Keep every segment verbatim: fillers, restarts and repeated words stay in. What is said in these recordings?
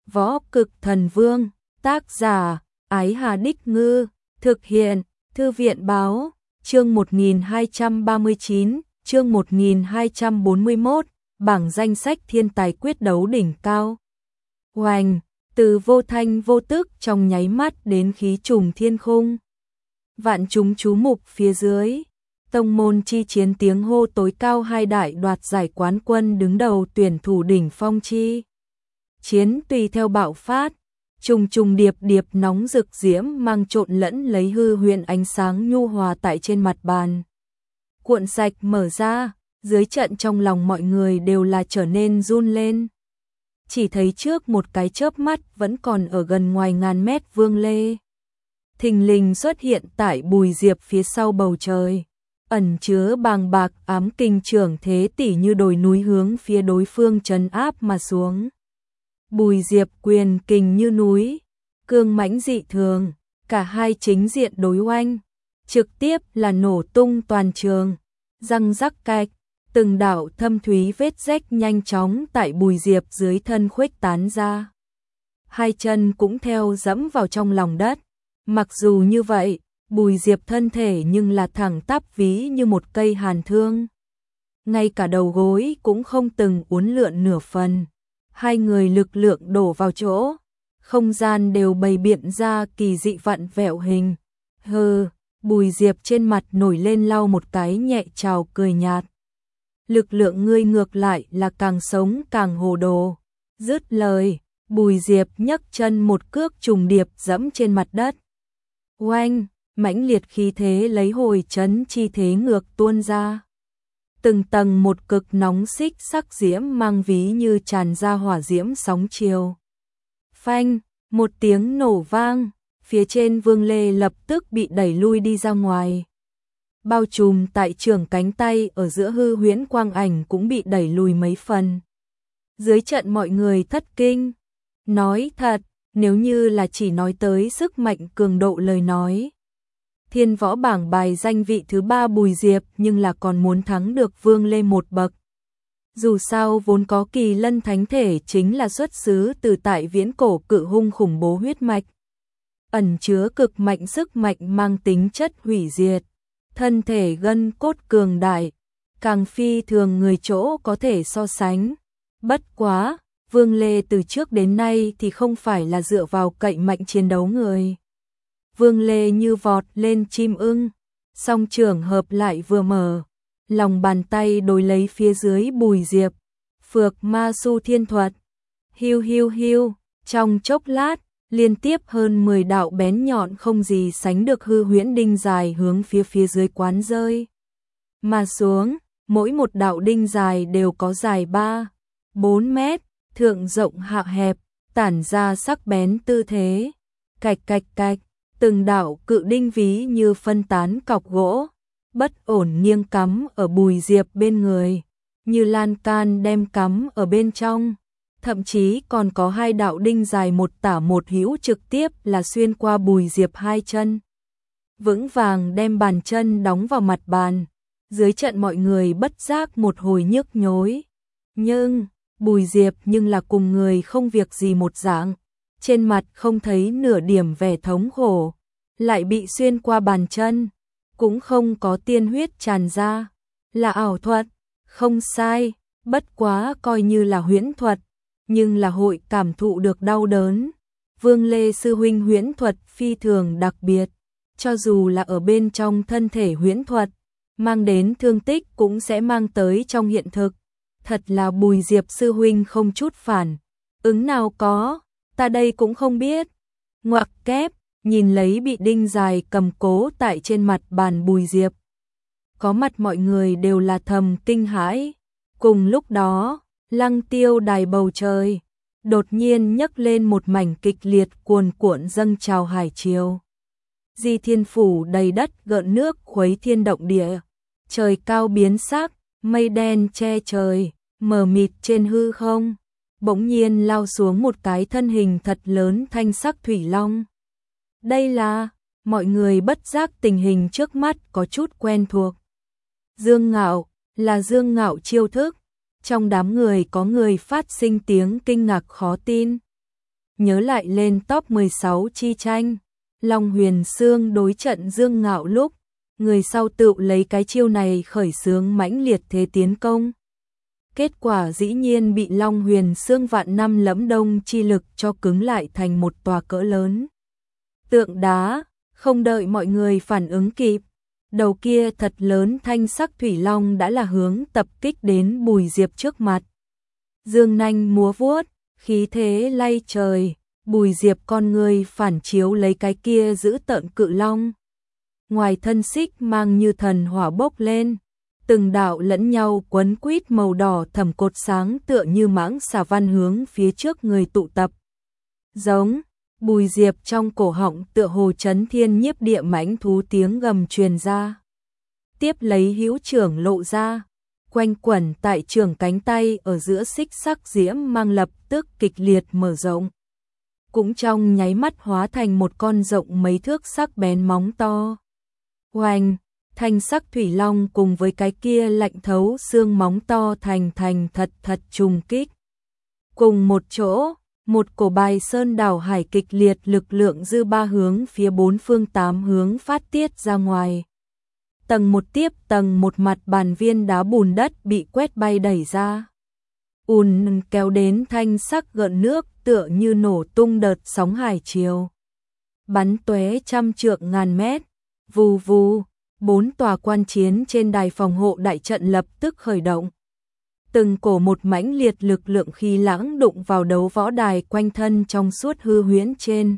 Võ Cực Thần Vương, tác giả, Ái Hà Đích Ngư, thực hiện, Thư viện Báo, chương một nghìn hai trăm ba mươi chín, chương một nghìn hai trăm bốn mươi mốt, bảng danh sách thiên tài quyết đấu đỉnh cao. Oành, từ vô thanh vô tức trong nháy mắt đến khí trùng thiên khung. Vạn chúng chú mục phía dưới, tông môn chi chiến tiếng hô tối cao, hai đại đoạt giải quán quân đứng đầu tuyển thủ đỉnh phong chi chiến tùy theo bạo phát, trùng trùng điệp điệp nóng rực diễm mang trộn lẫn lấy hư huyễn ánh sáng nhu hòa tại trên mặt bàn. Cuộn sạch mở ra, dưới trận trong lòng mọi người đều là trở nên run lên. Chỉ thấy trước một cái chớp mắt vẫn còn ở gần ngoài ngàn mét Vương Lê thình lình xuất hiện tại Bùi Diệp phía sau bầu trời, ẩn chứa bàng bạc ám kinh trưởng thế tỷ như đồi núi hướng phía đối phương trấn áp mà xuống. Bùi Diệp quyền kình như núi, cương mãnh dị thường, cả hai chính diện đối oanh, trực tiếp là nổ tung toàn trường, răng rắc cạch, từng đạo thâm thúy vết rách nhanh chóng tại Bùi Diệp dưới thân khuếch tán ra. Hai chân cũng theo dẫm vào trong lòng đất, mặc dù như vậy, Bùi Diệp thân thể nhưng là thẳng tắp ví như một cây hàn thương. Ngay cả đầu gối cũng không từng uốn lượn nửa phần. Hai người lực lượng đổ vào chỗ, không gian đều bày biện ra kỳ dị vặn vẹo hình. Hừ, Bùi Diệp trên mặt nổi lên lau một cái nhẹ trào cười nhạt. Lực lượng ngươi ngược lại là càng sống càng hồ đồ. Dứt lời, Bùi Diệp nhấc chân một cước trùng điệp dẫm trên mặt đất. Oanh, mãnh liệt khí thế lấy hồi chấn chi thế ngược tuôn ra. Từng tầng một cực nóng xích sắc diễm mang ví như tràn ra hỏa diễm sóng chiều. Phanh, một tiếng nổ vang, phía trên Vương Lê lập tức bị đẩy lui đi ra ngoài. Bao trùm tại trường cánh tay ở giữa hư huyễn quang ảnh cũng bị đẩy lùi mấy phần. Dưới trận mọi người thất kinh. Nói thật, nếu như là chỉ nói tới sức mạnh cường độ lời nói, Thiên võ bảng bài danh vị thứ ba Bùi Diệp nhưng là còn muốn thắng được Vương Lê một bậc. Dù sao vốn có kỳ lân thánh thể chính là xuất xứ từ tại viễn cổ cự hung khủng bố huyết mạch. Ẩn chứa cực mạnh sức mạnh mang tính chất hủy diệt. Thân thể gân cốt cường đại, càng phi thường người chỗ có thể so sánh. Bất quá, Vương Lê từ trước đến nay thì không phải là dựa vào cậy mạnh chiến đấu người. Vương Lê như vọt lên chim ưng, song trường hợp lại vừa mở, lòng bàn tay đối lấy phía dưới Bùi Diệp, phược ma su thiên thuật, hiu hiu hiu, trong chốc lát, liên tiếp hơn mười đạo bén nhọn không gì sánh được hư huyễn đinh dài hướng phía phía dưới quán rơi mà xuống, mỗi một đạo đinh dài đều có dài ba, bốn mét, thượng rộng hạ hẹp, tản ra sắc bén tư thế, cạch cạch cạch. Từng đạo cự đinh ví như phân tán cọc gỗ, bất ổn nghiêng cắm ở Bùi Diệp bên người, như lan can đem cắm ở bên trong, thậm chí còn có hai đạo đinh dài một tả một hữu trực tiếp là xuyên qua Bùi Diệp hai chân. Vững vàng đem bàn chân đóng vào mặt bàn, dưới trận mọi người bất giác một hồi nhức nhối. Nhưng, Bùi Diệp nhưng là cùng người không việc gì một dạng. Trên mặt không thấy nửa điểm vẻ thống khổ, lại bị xuyên qua bàn chân, cũng không có tiên huyết tràn ra, là ảo thuật, không sai, bất quá coi như là huyễn thuật, nhưng là hội cảm thụ được đau đớn. Vương Lê sư huynh huyễn thuật phi thường đặc biệt, cho dù là ở bên trong thân thể huyễn thuật, mang đến thương tích cũng sẽ mang tới trong hiện thực. Thật là Bùi Diệp sư huynh không chút phản ứng nào có. Ta đây cũng không biết. Ngoặc kép, nhìn lấy bị đinh dài cầm cố tại trên mặt bàn Bùi Diệp. Có mặt mọi người đều là thầm kinh hãi. Cùng lúc đó, lăng tiêu đài bầu trời, đột nhiên nhấc lên một mảnh kịch liệt cuồn cuộn dâng trào hải triều. Di thiên phủ đầy đất gợn nước khuấy thiên động địa. Trời cao biến sắc, mây đen che trời, mờ mịt trên hư không. Bỗng nhiên lao xuống một cái thân hình thật lớn thanh sắc thủy long. Đây là, mọi người bất giác tình hình trước mắt có chút quen thuộc. Dương Ngạo, là Dương Ngạo chiêu thức. Trong đám người có người phát sinh tiếng kinh ngạc khó tin. nhớ lại lên top mười sáu chi tranh, Long Huyền Xương đối trận Dương Ngạo lúc, người sau tự lấy cái chiêu này khởi xướng mãnh liệt thế tiến công. Kết quả dĩ nhiên bị Long Huyền Xương vạn năm lẫm đông chi lực cho cứng lại thành một tòa cỡ lớn tượng đá, không đợi mọi người phản ứng kịp. Đầu kia thật lớn thanh sắc thủy long đã là hướng tập kích đến Bùi Diệp trước mặt. Dương nanh múa vuốt, khí thế lay trời, Bùi Diệp con người phản chiếu lấy cái kia giữ tợn cự long. Ngoài thân xích mang như thần hỏa bốc lên, từng đạo lẫn nhau quấn quýt màu đỏ thẫm cột sáng tựa như mãng xà văn hướng phía trước người tụ tập. Giống, Bùi Diệp trong cổ họng tựa hồ chấn thiên nhiếp địa mãnh thú tiếng gầm truyền ra. Tiếp lấy hữu trưởng lộ ra, quanh quẩn tại trường cánh tay ở giữa xích sắc diễm mang lập tức kịch liệt mở rộng. Cũng trong nháy mắt hóa thành một con rộng mấy thước sắc bén móng to. Oanh, thanh sắc thủy long cùng với cái kia lạnh thấu xương móng to thành thành thật thật trùng kích. Cùng một chỗ, một cổ bài sơn đảo hải kịch liệt lực lượng dư ba hướng phía bốn phương tám hướng phát tiết ra ngoài. Tầng một tiếp tầng một mặt bàn viên đá bùn đất bị quét bay đẩy ra. Ùn kéo đến thanh sắc gợn nước tựa như nổ tung đợt sóng hải triều. Bắn tóe trăm trượng ngàn mét, vù vù, bốn tòa quan chiến trên đài phòng hộ đại trận lập tức khởi động. Từng cổ một mãnh liệt lực lượng khí lãng đụng vào đấu võ đài quanh thân trong suốt hư huyễn trên.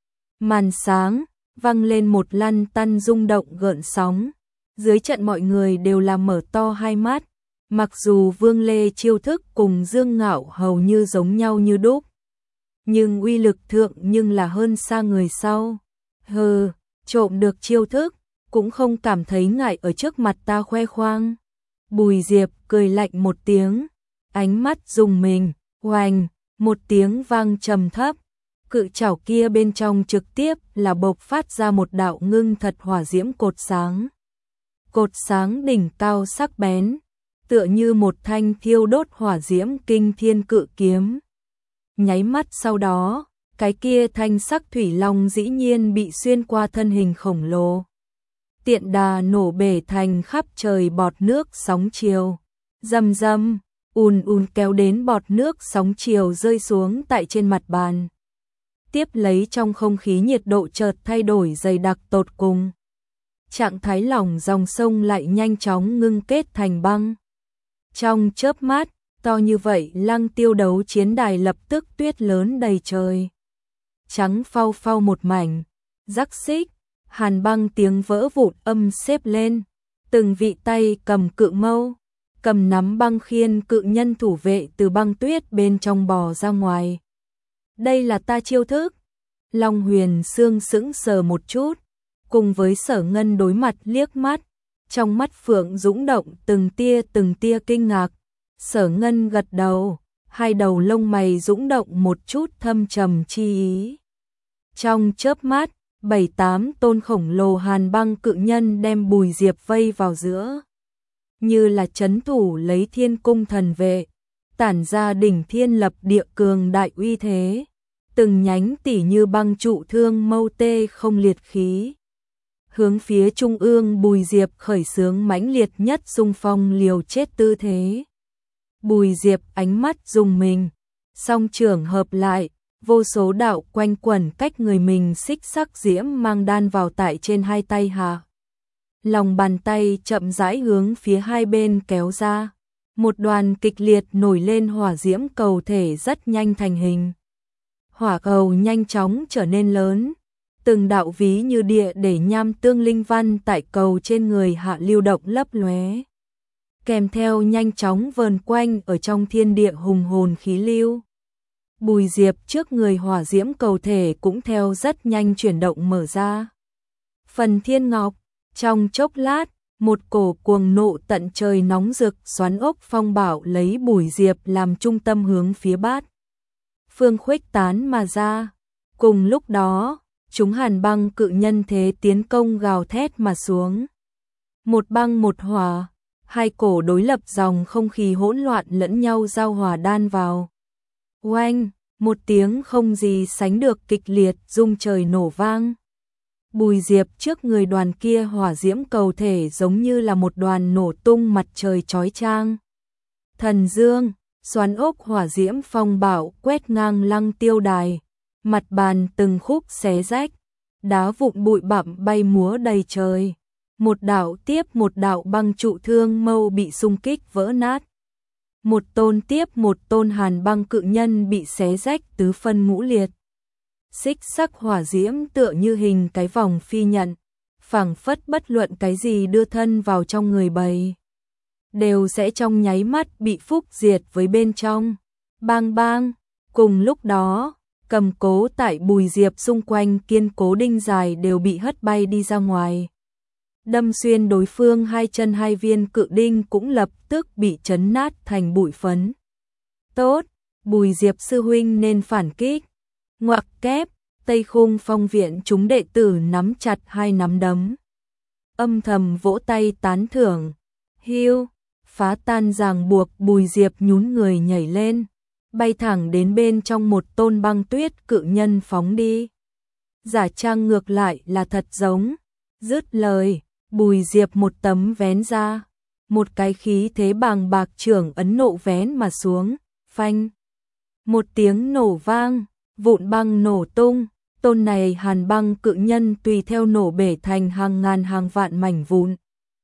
Màn sáng, vang lên một lăn tăn rung động gợn sóng. Dưới trận mọi người đều là mở to hai mắt, mặc dù Vương Lê chiêu thức cùng Dương Ngạo hầu như giống nhau như đúc. Nhưng uy lực thượng nhưng là hơn xa người sau. Hừ, trộm được chiêu thức, cũng không cảm thấy ngại ở trước mặt ta khoe khoang. Bùi Diệp cười lạnh một tiếng, ánh mắt rùng mình, oanh, một tiếng vang trầm thấp. Cự chảo kia bên trong trực tiếp là bộc phát ra một đạo ngưng thật hỏa diễm cột sáng. Cột sáng đỉnh cao sắc bén, tựa như một thanh thiêu đốt hỏa diễm kinh thiên cự kiếm. Nháy mắt sau đó, cái kia thanh sắc thủy long dĩ nhiên bị xuyên qua thân hình khổng lồ. Tiện đà nổ bể thành khắp trời bọt nước sóng chiều. Rầm rầm, ùn ùn kéo đến bọt nước sóng chiều rơi xuống tại trên mặt bàn. Tiếp lấy trong không khí nhiệt độ chợt thay đổi dày đặc tột cùng. Trạng thái lỏng dòng sông lại nhanh chóng ngưng kết thành băng. Trong chớp mắt, to như vậy Lăng Tiêu đấu chiến đài lập tức tuyết lớn đầy trời. Trắng phau phau một mảnh, rắc xích, hàn băng tiếng vỡ vụn âm xếp lên. Từng vị tay cầm cự mâu, cầm nắm băng khiên cự nhân thủ vệ từ băng tuyết bên trong bò ra ngoài. Đây là ta chiêu thức. Long Huyền Xương sững sờ một chút, cùng với Sở Ngân đối mặt liếc mắt, trong mắt phượng dũng động từng tia từng tia kinh ngạc. Sở Ngân gật đầu, hai đầu lông mày dũng động một chút thâm trầm chi ý. Trong chớp mắt, bảy tám tôn khổng lồ hàn băng cự nhân đem Bùi Diệp vây vào giữa. Như là trấn thủ lấy thiên cung thần vệ, tản ra đỉnh thiên lập địa cường đại uy thế. Từng nhánh tỉ như băng trụ thương mâu tê không liệt khí. Hướng phía trung ương Bùi Diệp khởi xướng mãnh liệt nhất xung phong liều chết tư thế. Bùi Diệp ánh mắt rùng mình, song trưởng hợp lại, vô số đạo quanh quẩn cách người mình xích sắc diễm mang đan vào tại trên hai tay hạ. Lòng bàn tay chậm rãi hướng phía hai bên kéo ra, một đoàn kịch liệt nổi lên hỏa diễm cầu thể rất nhanh thành hình. Hỏa cầu nhanh chóng trở nên lớn, từng đạo ví như địa để nham tương linh văn tại cầu trên người hạ lưu động lấp lóe. Kèm theo nhanh chóng vờn quanh ở trong thiên địa hùng hồn khí lưu. Bùi Diệp trước người hỏa diễm cầu thể cũng theo rất nhanh chuyển động mở ra. Phần thiên ngọc, trong chốc lát, một cổ cuồng nộ tận trời nóng rực xoắn ốc phong bạo lấy Bùi Diệp làm trung tâm hướng phía bát phương khuếch tán mà ra. Cùng lúc đó, chúng hàn băng cự nhân thế tiến công gào thét mà xuống. Một băng một hỏa, hai cổ đối lập dòng không khí hỗn loạn lẫn nhau giao hòa đan vào. Oanh, một tiếng không gì sánh được kịch liệt rung trời nổ vang. Bùi Diệp trước người đoàn kia hỏa diễm cầu thể giống như là một đoàn nổ tung mặt trời chói chang. Thần dương, xoắn ốc hỏa diễm phong bạo quét ngang Lăng Tiêu đài, mặt bàn từng khúc xé rách, đá vụn bụi bặm bay múa đầy trời. Một đạo tiếp một đạo băng trụ thương mâu bị xung kích vỡ nát. Một tôn tiếp một tôn hàn băng cự nhân bị xé rách tứ phân ngũ liệt. Xích sắc hỏa diễm tựa như hình cái vòng phi nhận, phảng phất bất luận cái gì đưa thân vào trong người bầy, đều sẽ trong nháy mắt bị phúc diệt với bên trong. Bang bang, cùng lúc đó, cầm cố tại Bùi Diệp xung quanh kiên cố đinh dài đều bị hất bay đi ra ngoài. Đâm xuyên đối phương hai chân hai viên cự đinh cũng lập tức bị chấn nát thành bụi phấn. Tốt, Bùi Diệp sư huynh nên phản kích. Ngoặc kép, Tây Khung Phong viện chúng đệ tử nắm chặt hai nắm đấm, âm thầm vỗ tay tán thưởng. Hiu, phá tan ràng buộc, Bùi Diệp nhún người nhảy lên, bay thẳng đến bên trong một tôn băng tuyết cự nhân phóng đi. Giả trang ngược lại là thật giống. Dứt lời, Bùi Diệp một tấm vén ra, một cái khí thế bàng bạc trưởng ấn nộ vén mà xuống, phanh. Một tiếng nổ vang, vụn băng nổ tung, tôn này hàn băng cự nhân tùy theo nổ bể thành hàng ngàn hàng vạn mảnh vụn.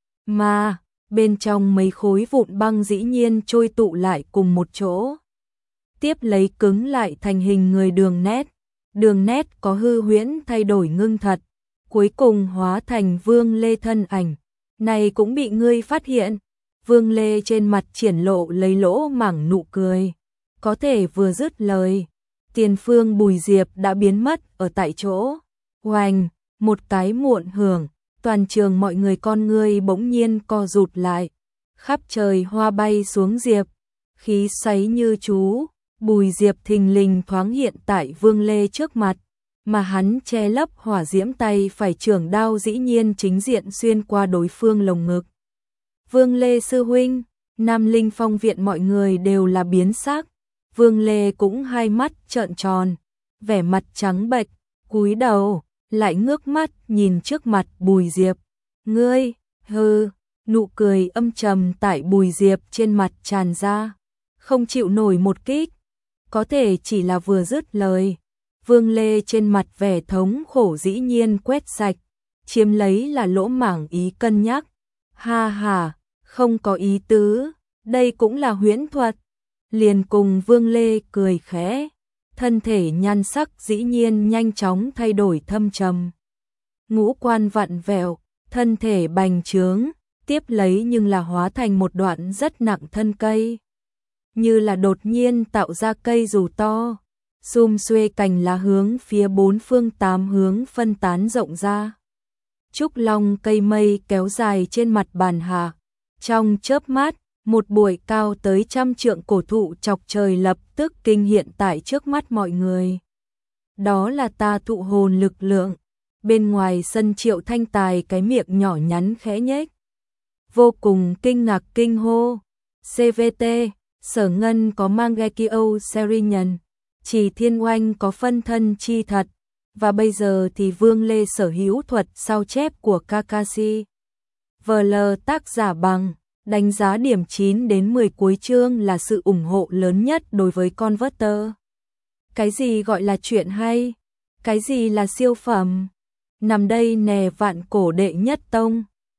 Mà, bên trong mấy khối vụn băng dĩ nhiên trôi tụ lại cùng một chỗ. Tiếp lấy cứng lại thành hình người đường nét, đường nét có hư huyễn thay đổi ngưng thật, cuối cùng hóa thành Vương Lê thân ảnh. Này cũng bị ngươi phát hiện. Vương Lê trên mặt triển lộ lấy lỗ mảng nụ cười. Có thể vừa dứt lời, tiền phương Bùi Diệp đã biến mất ở tại chỗ. Oành, một cái muộn hưởng, toàn trường mọi người con ngươi bỗng nhiên co rụt lại. Khắp trời hoa bay xuống Diệp, khí xoáy như chú. Bùi Diệp thình lình thoáng hiện tại Vương Lê trước mặt, mà hắn che lấp hỏa diễm tay phải trưởng đao dĩ nhiên chính diện xuyên qua đối phương lồng ngực. Vương Lê sư huynh, Nam Linh Phong viện mọi người đều là biến sắc. Vương Lê cũng hai mắt trợn tròn, vẻ mặt trắng bệch, cúi đầu, lại ngước mắt nhìn trước mặt Bùi Diệp. Ngươi, hừ, nụ cười âm trầm tại Bùi Diệp trên mặt tràn ra, không chịu nổi một kích. Có thể chỉ là vừa dứt lời, Vương Lê trên mặt vẻ thống khổ dĩ nhiên quét sạch, chiếm lấy là lỗ mảng ý cân nhắc. Ha ha, không có ý tứ, đây cũng là huyễn thuật. Liền cùng Vương Lê cười khẽ, thân thể nhan sắc dĩ nhiên nhanh chóng thay đổi thâm trầm. Ngũ quan vặn vẹo, thân thể bành trướng, tiếp lấy nhưng là hóa thành một đoạn rất nặng thân cây. Như là đột nhiên tạo ra cây dù to, xum xuê cành lá hướng phía bốn phương tám hướng phân tán rộng ra. Trúc long cây mây kéo dài trên mặt bàn hạ, trong chớp mắt, một bụi cao tới trăm trượng cổ thụ chọc trời lập tức kinh hiện tại trước mắt mọi người. Đó là ta thụ hồn lực lượng. Bên ngoài sân Triệu Thanh Tài cái miệng nhỏ nhắn khẽ nhếch, vô cùng kinh ngạc kinh hô. xê vê tê, Sở Ngân có Mangekyo Serinian, Chỉ Thiên Oanh có phân thân chi thật, và bây giờ thì Vương Lê sở hữu thuật sao chép của Kakashi. vê lờ tác giả bằng, đánh giá điểm chín đến mười cuối chương là sự ủng hộ lớn nhất đối với Converter. Cái gì gọi là chuyện hay? Cái gì là siêu phẩm? Nằm đây nè vạn cổ đệ nhất tông.